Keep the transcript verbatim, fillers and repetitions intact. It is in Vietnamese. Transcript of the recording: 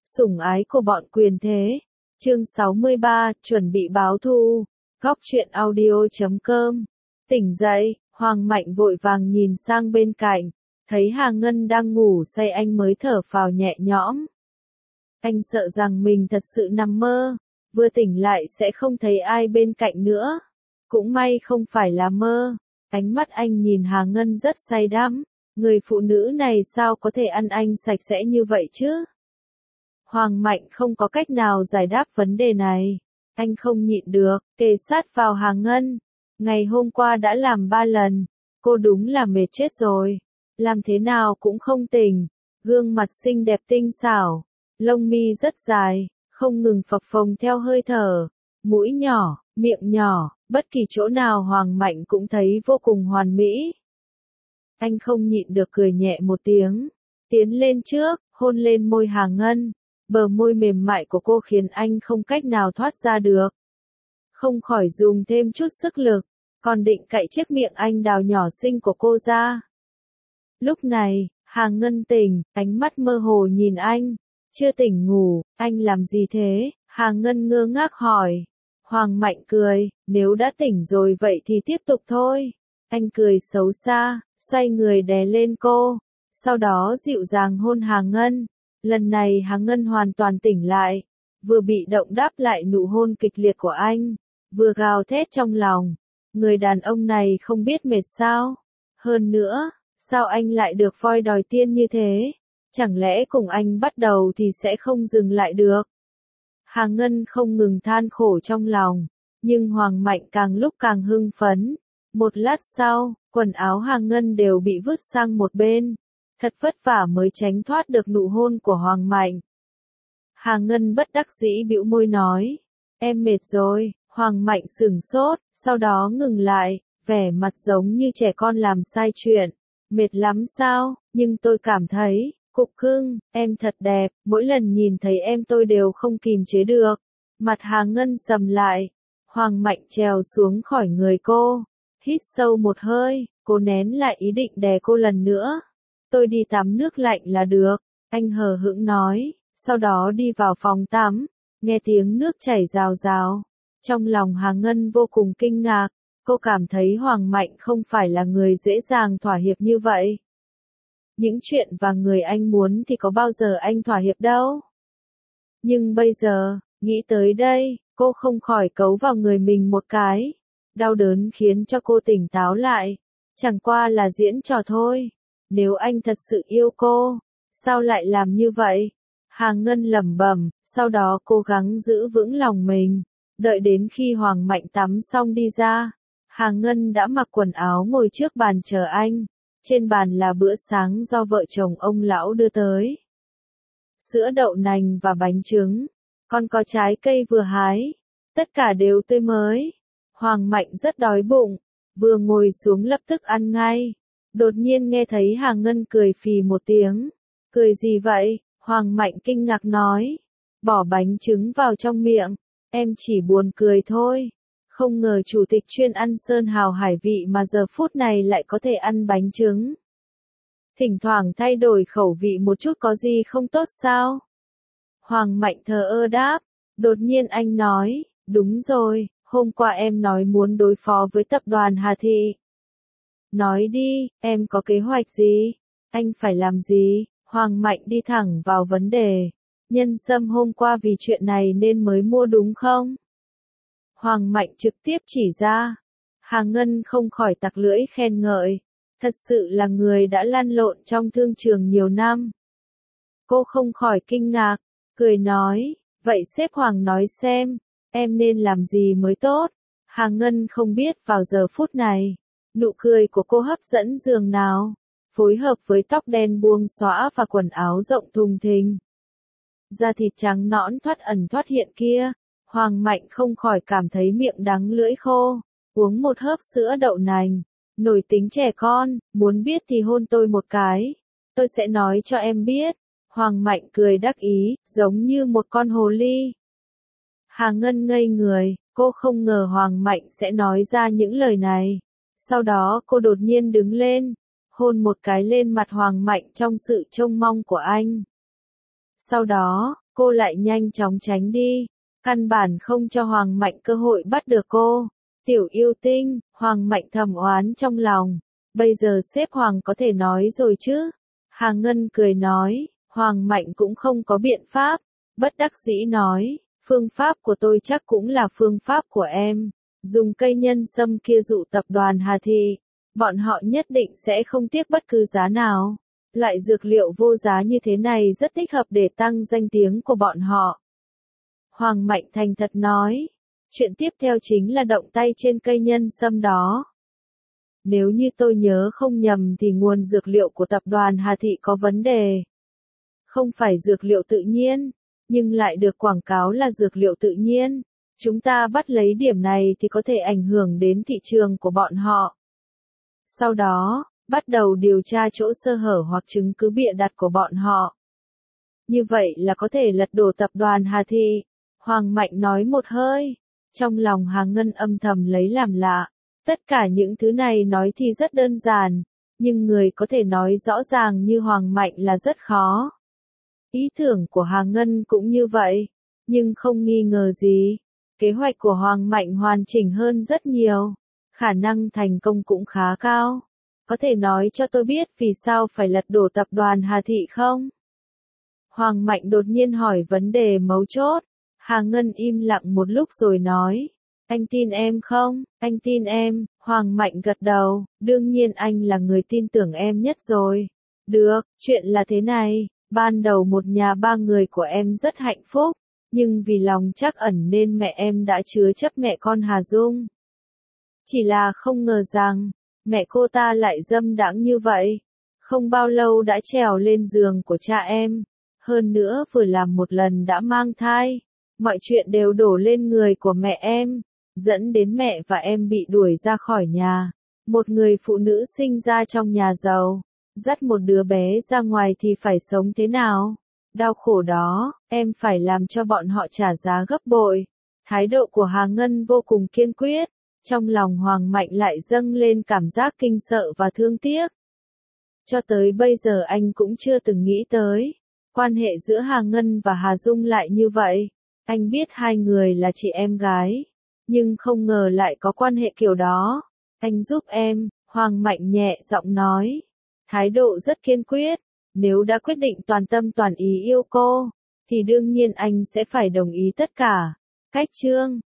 Sủng ái của bọn quyền thế. Chương sáu mươi ba, chuẩn bị báo thù. Góc truyện audio chấm com. Tỉnh dậy, Hoàng Mạnh vội vàng nhìn sang bên cạnh, thấy Hà Ngân đang ngủ say anh mới thở phào nhẹ nhõm. Anh sợ rằng mình thật sự nằm mơ, vừa tỉnh lại sẽ không thấy ai bên cạnh nữa. Cũng may không phải là mơ. Ánh mắt anh nhìn Hà Ngân rất say đắm, người phụ nữ này sao có thể ăn anh sạch sẽ như vậy chứ? Hoàng Mạnh không có cách nào giải đáp vấn đề này. Anh không nhịn được, kề sát vào Hà Ngân. Ngày hôm qua đã làm ba lần, cô đúng là mệt chết rồi. Làm thế nào cũng không tỉnh. Gương mặt xinh đẹp tinh xảo, lông mi rất dài, không ngừng phập phồng theo hơi thở. Mũi nhỏ, miệng nhỏ, bất kỳ chỗ nào Hoàng Mạnh cũng thấy vô cùng hoàn mỹ. Anh không nhịn được cười nhẹ một tiếng, tiến lên trước, hôn lên môi Hà Ngân. Bờ môi mềm mại của cô khiến anh không cách nào thoát ra được. Không khỏi dùng thêm chút sức lực, còn định cạy chiếc miệng anh đào nhỏ xinh của cô ra. Lúc này, Hà Ngân tỉnh, ánh mắt mơ hồ nhìn anh. Chưa tỉnh ngủ, anh làm gì thế? Hà Ngân ngơ ngác hỏi. Hoàng Mạnh cười, nếu đã tỉnh rồi vậy thì tiếp tục thôi. Anh cười xấu xa, xoay người đè lên cô, sau đó dịu dàng hôn Hà Ngân. Lần này Hà Ngân hoàn toàn tỉnh lại, vừa bị động đáp lại nụ hôn kịch liệt của anh, vừa gào thét trong lòng. Người đàn ông này không biết mệt sao? Hơn nữa, sao anh lại được voi đòi tiên như thế? Chẳng lẽ cùng anh bắt đầu thì sẽ không dừng lại được? Hà Ngân không ngừng than khổ trong lòng, nhưng Hoàng Mạnh càng lúc càng hưng phấn. Một lát sau, quần áo Hà Ngân đều bị vứt sang một bên. Thật vất vả mới tránh thoát được nụ hôn của Hoàng Mạnh. Hà Ngân bất đắc dĩ bĩu môi nói, em mệt rồi. Hoàng Mạnh sửng sốt, sau đó ngừng lại, vẻ mặt giống như trẻ con làm sai chuyện. Mệt lắm sao? Nhưng tôi cảm thấy, cục cưng, em thật đẹp, mỗi lần nhìn thấy em tôi đều không kìm chế được. Mặt Hà Ngân sầm lại, Hoàng Mạnh trèo xuống khỏi người cô, hít sâu một hơi, cô nén lại ý định đè cô lần nữa. Tôi đi tắm nước lạnh là được, anh hờ hững nói, sau đó đi vào phòng tắm, nghe tiếng nước chảy rào rào. Trong lòng Hà Ngân vô cùng kinh ngạc, cô cảm thấy Hoàng Mạnh không phải là người dễ dàng thỏa hiệp như vậy. Những chuyện và người anh muốn thì có bao giờ anh thỏa hiệp đâu. Nhưng bây giờ, nghĩ tới đây, cô không khỏi cấu vào người mình một cái. Đau đớn khiến cho cô tỉnh táo lại. Chẳng qua là diễn trò thôi. Nếu anh thật sự yêu cô, sao lại làm như vậy? Hà Ngân lẩm bẩm, sau đó cố gắng giữ vững lòng mình. Đợi đến khi Hoàng Mạnh tắm xong đi ra, Hà Ngân đã mặc quần áo ngồi trước bàn chờ anh. Trên bàn là bữa sáng do vợ chồng ông lão đưa tới. Sữa đậu nành và bánh trứng, còn có trái cây vừa hái, tất cả đều tươi mới. Hoàng Mạnh rất đói bụng, vừa ngồi xuống lập tức ăn ngay. Đột nhiên nghe thấy Hà Ngân cười phì một tiếng. Cười gì vậy? Hoàng Mạnh kinh ngạc nói. Bỏ bánh trứng vào trong miệng. Em chỉ buồn cười thôi. Không ngờ chủ tịch chuyên ăn sơn hào hải vị mà giờ phút này lại có thể ăn bánh trứng. Thỉnh thoảng thay đổi khẩu vị một chút có gì không tốt sao? Hoàng Mạnh thờ ơ đáp. Đột nhiên anh nói, đúng rồi, hôm qua em nói muốn đối phó với tập đoàn Hà Thị. Nói đi, em có kế hoạch gì? Anh phải làm gì? Hoàng Mạnh đi thẳng vào vấn đề. Nhân Sâm hôm qua vì chuyện này nên mới mua đúng không? Hoàng Mạnh trực tiếp chỉ ra. Hà Ngân không khỏi tặc lưỡi khen ngợi. Thật sự là người đã lăn lộn trong thương trường nhiều năm. Cô không khỏi kinh ngạc, cười nói, vậy sếp Hoàng nói xem, em nên làm gì mới tốt? Hà Ngân không biết vào giờ phút này, nụ cười của cô hấp dẫn dường nào, phối hợp với tóc đen buông xõa và quần áo rộng thùng thình. Da thịt trắng nõn thoát ẩn thoát hiện kia, Hoàng Mạnh không khỏi cảm thấy miệng đắng lưỡi khô, uống một hớp sữa đậu nành, nổi tính trẻ con, muốn biết thì hôn tôi một cái, tôi sẽ nói cho em biết. Hoàng Mạnh cười đắc ý, giống như một con hồ ly. Hà Ngân ngây người, cô không ngờ Hoàng Mạnh sẽ nói ra những lời này. Sau đó cô đột nhiên đứng lên, hôn một cái lên mặt Hoàng Mạnh trong sự trông mong của anh. Sau đó, cô lại nhanh chóng tránh đi, căn bản không cho Hoàng Mạnh cơ hội bắt được cô. Tiểu yêu tinh, Hoàng Mạnh thầm oán trong lòng, bây giờ sếp Hoàng có thể nói rồi chứ. Hà Ngân cười nói, Hoàng Mạnh cũng không có biện pháp, bất đắc dĩ nói, phương pháp của tôi chắc cũng là phương pháp của em, dùng cây nhân sâm kia dụ tập đoàn Hà Thị, bọn họ nhất định sẽ không tiếc bất cứ giá nào. Loại dược liệu vô giá như thế này rất thích hợp để tăng danh tiếng của bọn họ. Hoàng Mạnh thành thật nói, chuyện tiếp theo chính là động tay trên cây nhân sâm đó. Nếu như tôi nhớ không nhầm thì nguồn dược liệu của tập đoàn Hà Thị có vấn đề. Không phải dược liệu tự nhiên, nhưng lại được quảng cáo là dược liệu tự nhiên. Chúng ta bắt lấy điểm này thì có thể ảnh hưởng đến thị trường của bọn họ. Sau đó, bắt đầu điều tra chỗ sơ hở hoặc chứng cứ bịa đặt của bọn họ. Như vậy là có thể lật đổ tập đoàn Hà Thị. Hoàng Mạnh nói một hơi. Trong lòng Hà Ngân âm thầm lấy làm lạ. Tất cả những thứ này nói thì rất đơn giản, nhưng người có thể nói rõ ràng như Hoàng Mạnh là rất khó. Ý tưởng của Hà Ngân cũng như vậy, nhưng không nghi ngờ gì. Kế hoạch của Hoàng Mạnh hoàn chỉnh hơn rất nhiều, khả năng thành công cũng khá cao. Có thể nói cho tôi biết vì sao phải lật đổ tập đoàn Hà Thị không? Hoàng Mạnh đột nhiên hỏi vấn đề mấu chốt. Hà Ngân im lặng một lúc rồi nói, anh tin em không? Anh tin em. Hoàng Mạnh gật đầu, đương nhiên anh là người tin tưởng em nhất rồi. Được, chuyện là thế này, ban đầu một nhà ba người của em rất hạnh phúc, nhưng vì lòng trắc ẩn nên mẹ em đã chứa chấp mẹ con Hà Dung. Chỉ là không ngờ rằng, mẹ cô ta lại dâm đãng như vậy. Không bao lâu đã trèo lên giường của cha em, hơn nữa vừa làm một lần đã mang thai. Mọi chuyện đều đổ lên người của mẹ em, dẫn đến mẹ và em bị đuổi ra khỏi nhà. Một người phụ nữ sinh ra trong nhà giàu, dắt một đứa bé ra ngoài thì phải sống thế nào? Đau khổ đó, em phải làm cho bọn họ trả giá gấp bội. Thái độ của Hà Ngân vô cùng kiên quyết, trong lòng Hoàng Mạnh lại dâng lên cảm giác kinh sợ và thương tiếc. Cho tới bây giờ anh cũng chưa từng nghĩ tới, quan hệ giữa Hà Ngân và Hà Dung lại như vậy. Anh biết hai người là chị em gái, nhưng không ngờ lại có quan hệ kiểu đó. Anh giúp em, Hoàng Mạnh nhẹ giọng nói. Thái độ rất kiên quyết, nếu đã quyết định toàn tâm toàn ý yêu cô, thì đương nhiên anh sẽ phải đồng ý tất cả. Cách chương